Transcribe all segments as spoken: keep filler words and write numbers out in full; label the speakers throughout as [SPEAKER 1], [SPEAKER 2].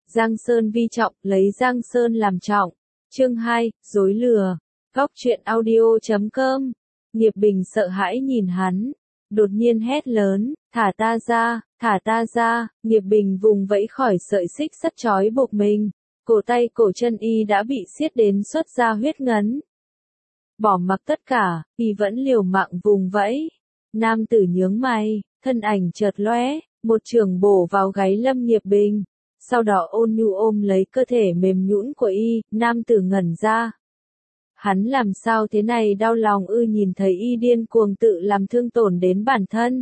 [SPEAKER 1] Giang Sơn vi trọng, lấy Giang Sơn làm trọng. Chương hai, dối lừa. Góc truyện audio chấm com. Nghiệp Bình sợ hãi nhìn hắn, đột nhiên hét lớn, thả ta ra, thả ta ra. Nghiệp Bình vùng vẫy khỏi sợi xích sắt trói buộc mình, cổ tay cổ chân y đã bị siết đến xuất ra huyết ngấn. Bỏ mặc tất cả, y vẫn liều mạng vùng vẫy. Nam tử nhướng mày, thân ảnh chợt lóe, một trường bổ vào gáy Lâm Nghiệp Bình. Sau đó ôn nhu ôm lấy cơ thể mềm nhũn của y, nam tử ngẩn ra. Hắn làm sao thế này, đau lòng ư, nhìn thấy y điên cuồng tự làm thương tổn đến bản thân.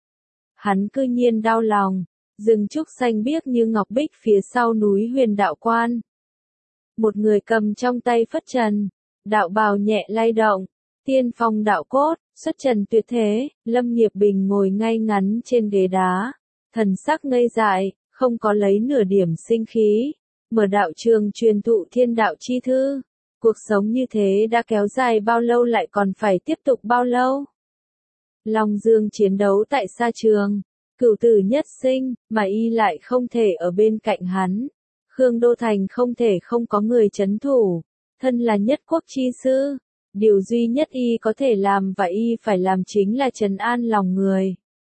[SPEAKER 1] Hắn cư nhiên đau lòng, rừng trúc xanh biếc như ngọc bích phía sau núi Huyền Đạo Quan. Một người cầm trong tay phất trần, đạo bào nhẹ lay động, tiên phong đạo cốt, xuất trần tuyệt thế. Lâm Nghiệp Bình ngồi ngay ngắn trên ghế đá, thần sắc ngây dại, không có lấy nửa điểm sinh khí, mở đạo trường truyền thụ thiên đạo chi thư. Cuộc sống như thế đã kéo dài bao lâu, lại còn phải tiếp tục bao lâu? Long Dương chiến đấu tại sa trường, cửu tử nhất sinh, mà y lại không thể ở bên cạnh hắn. Khương Đô Thành không thể không có người trấn thủ, thân là nhất quốc chi sư. Điều duy nhất y có thể làm và y phải làm chính là trấn an lòng người.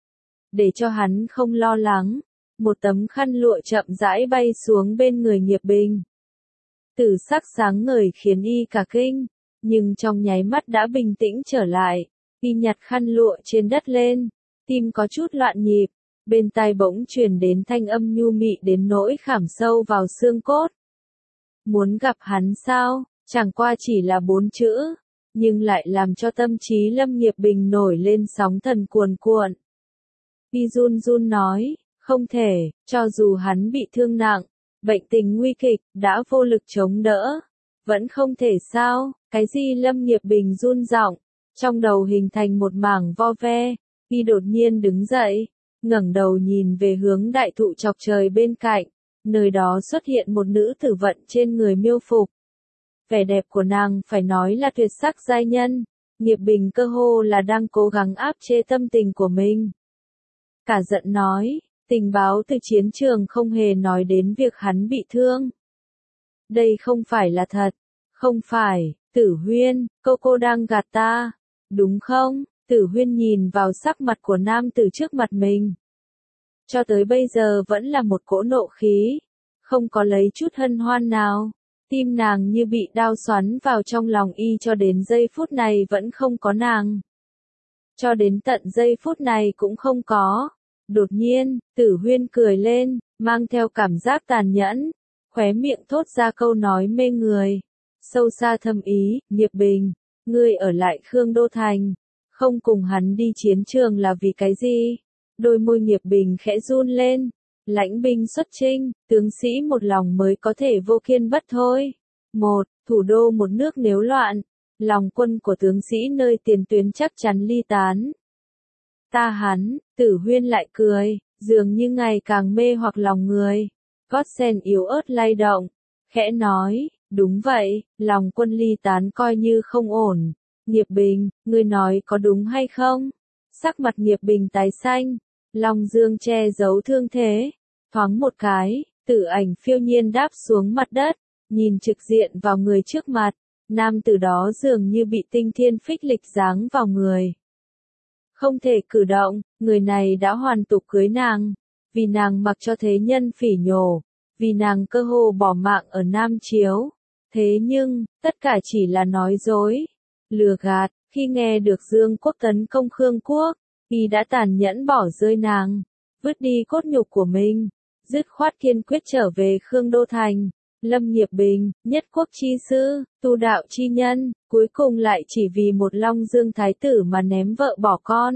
[SPEAKER 1] Để cho hắn không lo lắng, một tấm khăn lụa chậm rãi bay xuống bên người Nghiệp Bình. Tử sắc sáng ngời khiến y cả kinh, nhưng trong nháy mắt đã bình tĩnh trở lại. Y nhặt khăn lụa trên đất lên, tim có chút loạn nhịp, bên tai bỗng truyền đến thanh âm nhu mị đến nỗi khảm sâu vào xương cốt. Muốn gặp hắn sao? Chẳng qua chỉ là bốn chữ, nhưng lại làm cho tâm trí Lâm Nghiệp Bình nổi lên sóng thần cuồn cuộn. Y run run nói, không thể, cho dù hắn bị thương nặng, bệnh tình nguy kịch, đã vô lực chống đỡ. Vẫn không thể sao? Cái gì? Lâm Nghiệp Bình run giọng, trong đầu hình thành một mảng vo ve. Y đột nhiên đứng dậy, ngẩng đầu nhìn về hướng đại thụ chọc trời bên cạnh, nơi đó xuất hiện một nữ tử vận trên người miêu phục. Vẻ đẹp của nàng phải nói là tuyệt sắc giai nhân. Nghiệp Bình cơ hồ là đang cố gắng áp chế tâm tình của mình. Cả giận nói, tình báo từ chiến trường không hề nói đến việc hắn bị thương. Đây không phải là thật. Không phải, Tử Huyên, cô cô đang gạt ta, đúng không? Tử Huyên nhìn vào sắc mặt của nam tử trước mặt mình. Cho tới bây giờ vẫn là một cỗ nộ khí, không có lấy chút hân hoan nào. Tim nàng như bị đao xoắn vào trong lòng y, cho đến giây phút này vẫn không có nàng. Cho đến tận giây phút này cũng không có. Đột nhiên, Tử Huyên cười lên, mang theo cảm giác tàn nhẫn, khóe miệng thốt ra câu nói mê người. Sâu xa thâm ý, Nghiệp Bình, ngươi ở lại Khương Đô Thành, không cùng hắn đi chiến trường là vì cái gì? Đôi môi Nghiệp Bình khẽ run lên. Lãnh binh xuất chinh, tướng sĩ một lòng mới có thể vô kiên bất thôi. Một, thủ đô một nước nếu loạn, lòng quân của tướng sĩ nơi tiền tuyến chắc chắn ly tán. Ta hắn, Tử Huyên lại cười, dường như ngày càng mê hoặc lòng người. Gót sen yếu ớt lay động, khẽ nói, đúng vậy, lòng quân ly tán coi như không ổn. Nghiệp Bình, ngươi nói có đúng hay không? Sắc mặt Nghiệp Bình tái xanh, Long Dương che giấu thương thế, thoáng một cái, tử ảnh phiêu nhiên đáp xuống mặt đất, nhìn trực diện vào người trước mặt. Nam tử đó dường như bị tinh thiên phích lịch giáng vào người. Không thể cử động, người này đã hoàn tục cưới nàng, vì nàng mặc cho thế nhân phỉ nhổ, vì nàng cơ hồ bỏ mạng ở Nam Chiếu. Thế nhưng, tất cả chỉ là nói dối, lừa gạt. Khi nghe được Dương quốc tấn công Khương quốc, y đã tàn nhẫn bỏ rơi nàng, vứt đi cốt nhục của mình, dứt khoát kiên quyết trở về Khương Đô Thành. Lâm Nghiệp Bình, nhất quốc chi sư, tu đạo chi nhân, cuối cùng lại chỉ vì một Long Dương thái tử mà ném vợ bỏ con.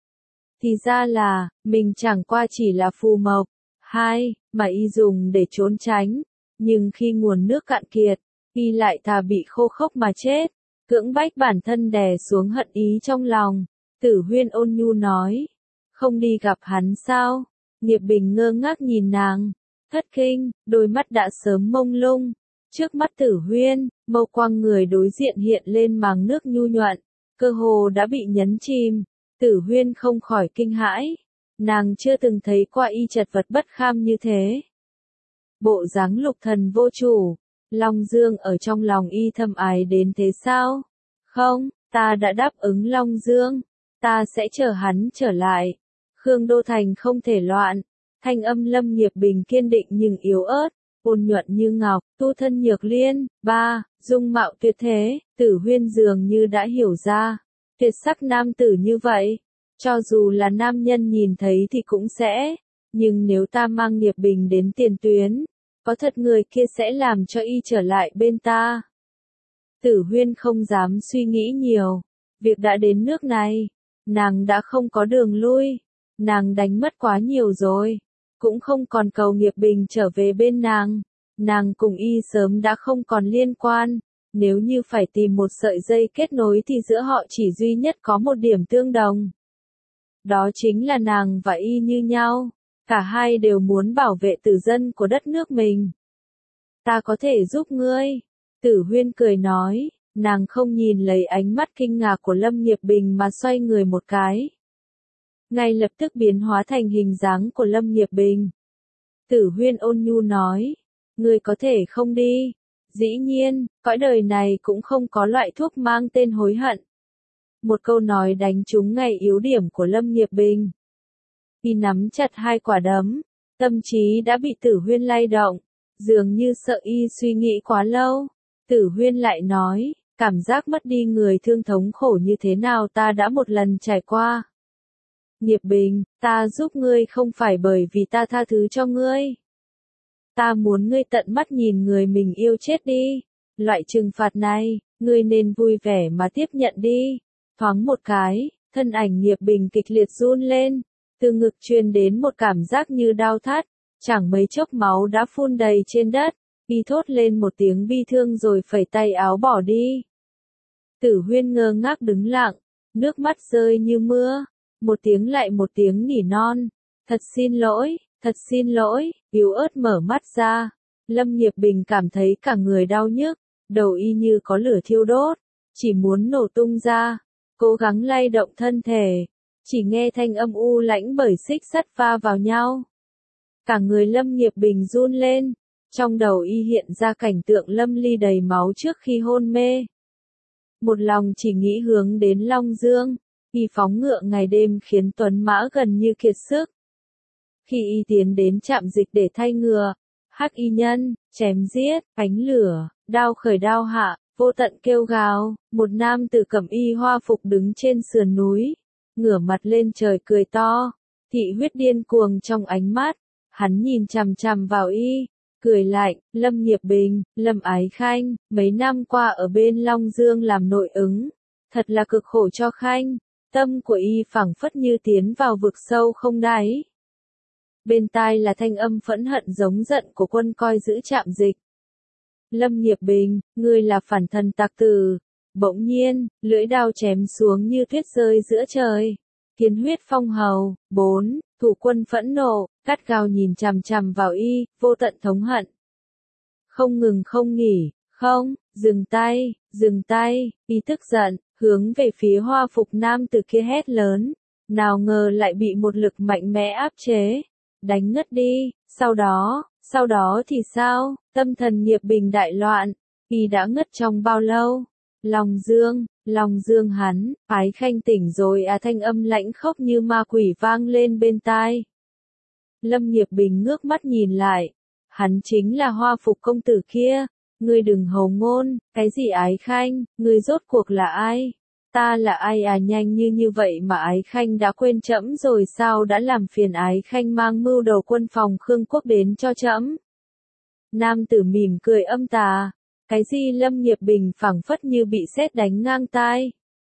[SPEAKER 1] Thì ra là, mình chẳng qua chỉ là phù mộc, hai, mà y dùng để trốn tránh. Nhưng khi nguồn nước cạn kiệt, y lại thà bị khô khốc mà chết, cưỡng bách bản thân đè xuống hận ý trong lòng. Tử Huyên ôn nhu nói, không đi gặp hắn sao? Nghiệp Bình ngơ ngác nhìn nàng, thất kinh, đôi mắt đã sớm mông lung. Trước mắt Tử Huyên, mâu quang người đối diện hiện lên màng nước nhu nhuận, cơ hồ đã bị nhấn chìm. Tử Huyên không khỏi kinh hãi, nàng chưa từng thấy qua y chật vật bất kham như thế. bộ dáng lục thần vô chủ. Long Dương ở trong lòng y thâm ái đến thế sao? Không, ta đã đáp ứng Long Dương, ta sẽ chờ hắn trở lại. Khương Đô Thành không thể loạn. Thanh âm Lâm Nghiệp Bình kiên định nhưng yếu ớt, ôn nhuận như ngọc, tu thân nhược liên. Ba, dung mạo tuyệt thế, Tử Huyên dường như đã hiểu ra. Tuyệt sắc nam tử như vậy, cho dù là nam nhân nhìn thấy thì cũng sẽ, nhưng nếu ta mang Nghiệp Bình đến tiền tuyến, có thật người kia sẽ làm cho y trở lại bên ta. Tử Huyên không dám suy nghĩ nhiều, việc đã đến nước này, nàng đã không có đường lui, nàng đánh mất quá nhiều rồi, cũng không còn cầu Nghiệp Bình trở về bên nàng, nàng cùng y sớm đã không còn liên quan, nếu như phải tìm một sợi dây kết nối thì giữa họ chỉ duy nhất có một điểm tương đồng. Đó chính là nàng và y như nhau, cả hai đều muốn bảo vệ tử dân của đất nước mình. Ta có thể giúp ngươi, Tử Huyên cười nói, nàng không nhìn lấy ánh mắt kinh ngạc của Lâm Nghiệp Bình mà xoay người một cái. Ngay lập tức biến hóa thành hình dáng của Lâm Nghiệp Bình. Tử Huyên ôn nhu nói, ngươi có thể không đi. Dĩ nhiên, cõi đời này cũng không có loại thuốc mang tên hối hận. Một câu nói đánh trúng ngay yếu điểm của Lâm Nghiệp Bình. Y nắm chặt hai quả đấm, tâm trí đã bị Tử Huyên lay động, dường như sợ y suy nghĩ quá lâu. Tử Huyên lại nói, cảm giác mất đi người thương thống khổ như thế nào ta đã một lần trải qua. Nghiệp Bình, ta giúp ngươi không phải bởi vì ta tha thứ cho ngươi. Ta muốn ngươi tận mắt nhìn người mình yêu chết đi. Loại trừng phạt này, ngươi nên vui vẻ mà tiếp nhận đi. Thoáng một cái, thân ảnh Nghiệp Bình kịch liệt run lên. Từ ngực truyền đến một cảm giác như đau thắt. Chẳng mấy chốc máu đã phun đầy trên đất. Y thốt lên một tiếng bi thương rồi phẩy tay áo bỏ đi. Tử Huyên ngơ ngác đứng lặng, nước mắt rơi như mưa. Một tiếng lại một tiếng nỉ non. Thật xin lỗi, thật xin lỗi, yếu ớt mở mắt ra. Lâm Nghiệp Bình cảm thấy cả người đau nhức, đầu y như có lửa thiêu đốt, chỉ muốn nổ tung ra. Cố gắng lay động thân thể, chỉ nghe thanh âm u lãnh bởi xích sắt va vào nhau. Cả người Lâm Nghiệp Bình run lên, trong đầu y hiện ra cảnh tượng Lâm Ly đầy máu trước khi hôn mê. Một lòng chỉ nghĩ hướng đến Long Dương, y phóng ngựa ngày đêm khiến tuấn mã gần như kiệt sức. Khi y tiến đến trạm dịch để thay ngựa, hắc y nhân, chém giết, ánh lửa, đao khởi đao hạ, vô tận kêu gào, một nam tử cẩm y hoa phục đứng trên sườn núi, ngửa mặt lên trời cười to, thị huyết điên cuồng trong ánh mắt, hắn nhìn chằm chằm vào y, cười lạnh, Lâm Nghiệp Bình, Lâm Ái Khanh, mấy năm qua ở bên Long Dương làm nội ứng, thật là cực khổ cho Khanh, tâm của y phảng phất như tiến vào vực sâu không đáy. Bên tai là thanh âm phẫn hận giống giận của quân coi giữ trạm dịch. Lâm Nghiệp Bình, ngươi là phản thần tặc tử. Bỗng nhiên, lưỡi đao chém xuống như tuyết rơi giữa trời. Kiến huyết phong hầu. Bốn, thủ quân phẫn nộ, gắt gao nhìn chằm chằm vào y, vô tận thống hận. Không ngừng không nghỉ, không, dừng tay, dừng tay, y tức giận, hướng về phía hoa phục nam tử kia hét lớn. Nào ngờ lại bị một lực mạnh mẽ áp chế. Đánh ngất đi, sau đó, sau đó thì sao, tâm thần Nghiệp Bình đại loạn, y đã ngất trong bao lâu? Long Dương, Long Dương hắn, Ái Khanh tỉnh rồi à, thanh âm lãnh khốc như ma quỷ vang lên bên tai. Lâm Nghiệp Bình ngước mắt nhìn lại, hắn chính là hoa phục công tử kia, ngươi đừng hầu ngôn, cái gì Ái Khanh, ngươi rốt cuộc là ai? Ta là ai à, nhanh như như vậy mà Ái Khanh đã quên trẫm rồi sao, đã làm phiền Ái Khanh mang mưu đầu quân phòng Khương Quốc đến cho trẫm. Nam tử mỉm cười âm tà, cái gì? Lâm Nghiệp Bình phảng phất như bị sét đánh ngang tai.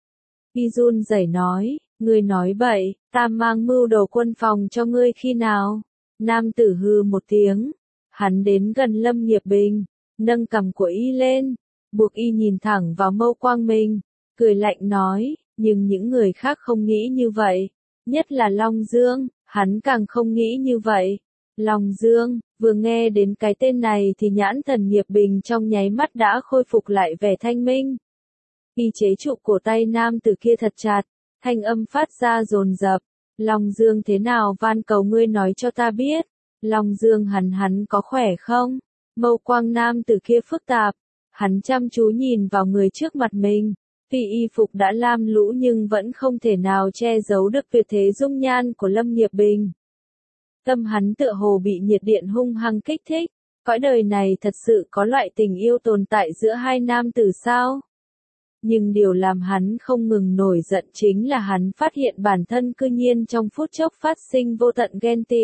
[SPEAKER 1] Y run rẩy nói, ngươi nói bậy, ta mang mưu đầu quân phòng cho ngươi khi nào? Nam tử hừ một tiếng, hắn đến gần Lâm Nghiệp Bình, nâng cằm của y lên, buộc y nhìn thẳng vào mâu quang mình. Cười lạnh nói, nhưng những người khác không nghĩ như vậy, nhất là Long Dương, hắn càng không nghĩ như vậy. Long Dương, vừa nghe đến cái tên này thì nhãn thần Nghiệp Bình trong nháy mắt đã khôi phục lại vẻ thanh minh. Y chế trụ cổ tay nam tử kia thật chặt, thanh âm phát ra dồn dập, Long Dương thế nào, van cầu ngươi nói cho ta biết, Long Dương hắn hắn có khỏe không? Mâu quang nam tử kia phức tạp, hắn chăm chú nhìn vào người trước mặt mình. Tuy y phục đã lam lũ nhưng vẫn không thể nào che giấu được tuyệt thế dung nhan của Lâm Nghiệp Bình. Tâm hắn tựa hồ bị nhiệt điện hung hăng kích thích. Cõi đời này thật sự có loại tình yêu tồn tại giữa hai nam tử sao? Nhưng điều làm hắn không ngừng nổi giận chính là hắn phát hiện bản thân cư nhiên trong phút chốc phát sinh vô tận ghen tị.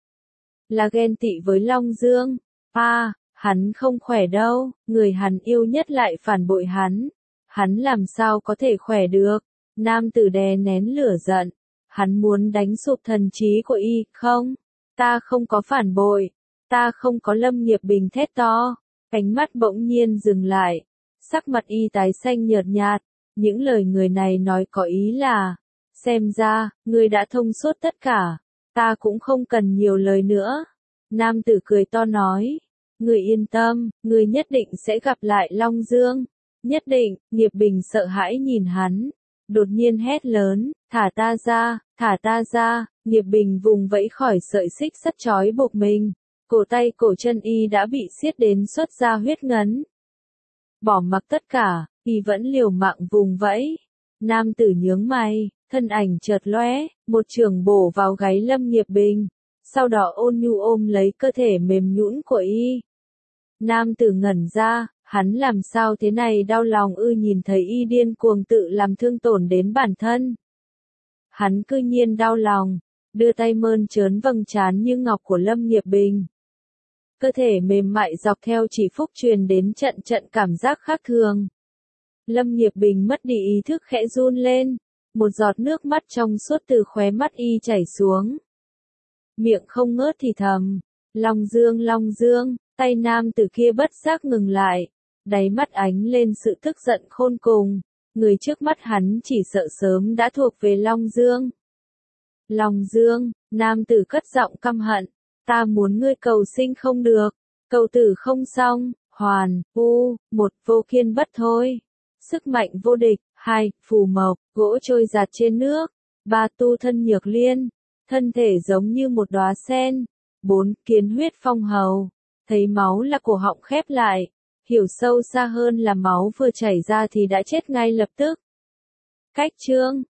[SPEAKER 1] Là ghen tị với Long Dương. À, hắn không khỏe đâu, người hắn yêu nhất lại phản bội hắn. Hắn làm sao có thể khỏe được? Nam tử đè nén lửa giận. Hắn muốn đánh sụp thần trí của y, không? Ta không có phản bội. Ta không có. Lâm Nghiệp Bình thét to. Ánh mắt bỗng nhiên dừng lại. Sắc mặt y tái xanh nhợt nhạt. Những lời người này nói có ý là, xem ra, ngươi đã thông suốt tất cả. Ta cũng không cần nhiều lời nữa. Nam tử cười to nói. Ngươi yên tâm, ngươi nhất định sẽ gặp lại Long Dương. Nhất định. Nghiệp Bình sợ hãi nhìn hắn. Đột nhiên hét lớn, thả ta ra, thả ta ra. Nghiệp Bình vùng vẫy khỏi sợi xích sắt trói buộc mình. Cổ tay cổ chân y đã bị siết đến xuất ra huyết ngấn. Bỏ mặc tất cả, y vẫn liều mạng vùng vẫy. Nam tử nhướng mày, thân ảnh chợt lóe, một chưởng bổ vào gáy Lâm Nghiệp Bình. Sau đó ôn nhu ôm lấy cơ thể mềm nhũn của y. Nam tử ngẩn ra, hắn làm sao thế này, đau lòng ư? Nhìn thấy y điên cuồng tự làm thương tổn đến bản thân. Hắn cư nhiên đau lòng, đưa tay mơn trớn vầng trán như ngọc của Lâm Nghiệp Bình. Cơ thể mềm mại dọc theo chỉ phúc truyền đến trận trận cảm giác khác thường. Lâm Nghiệp Bình mất đi ý thức, khẽ run lên. Một giọt nước mắt trong suốt từ khóe mắt y chảy xuống. Miệng không ngớt thì thầm. Long Dương, Long Dương. Tay nam tử kia bất giác ngừng lại. Đáy mắt ánh lên sự tức giận khôn cùng. Người trước mắt hắn chỉ sợ sớm đã thuộc về Long Dương. Long Dương, nam tử cất giọng căm hận. Ta muốn ngươi cầu sinh không được. Cầu tử không xong. Hoàn, u, một, vô kiên bất thôi. Sức mạnh vô địch. Hai, phù mộc, gỗ trôi giạt trên nước. Ba, tu thân nhược liên. Thân thể giống như một đóa sen. Bốn, kiến huyết phong hầu. Thấy máu là cổ họng khép lại. Hiểu sâu xa hơn là máu vừa chảy ra thì đã chết ngay lập tức. Cách chương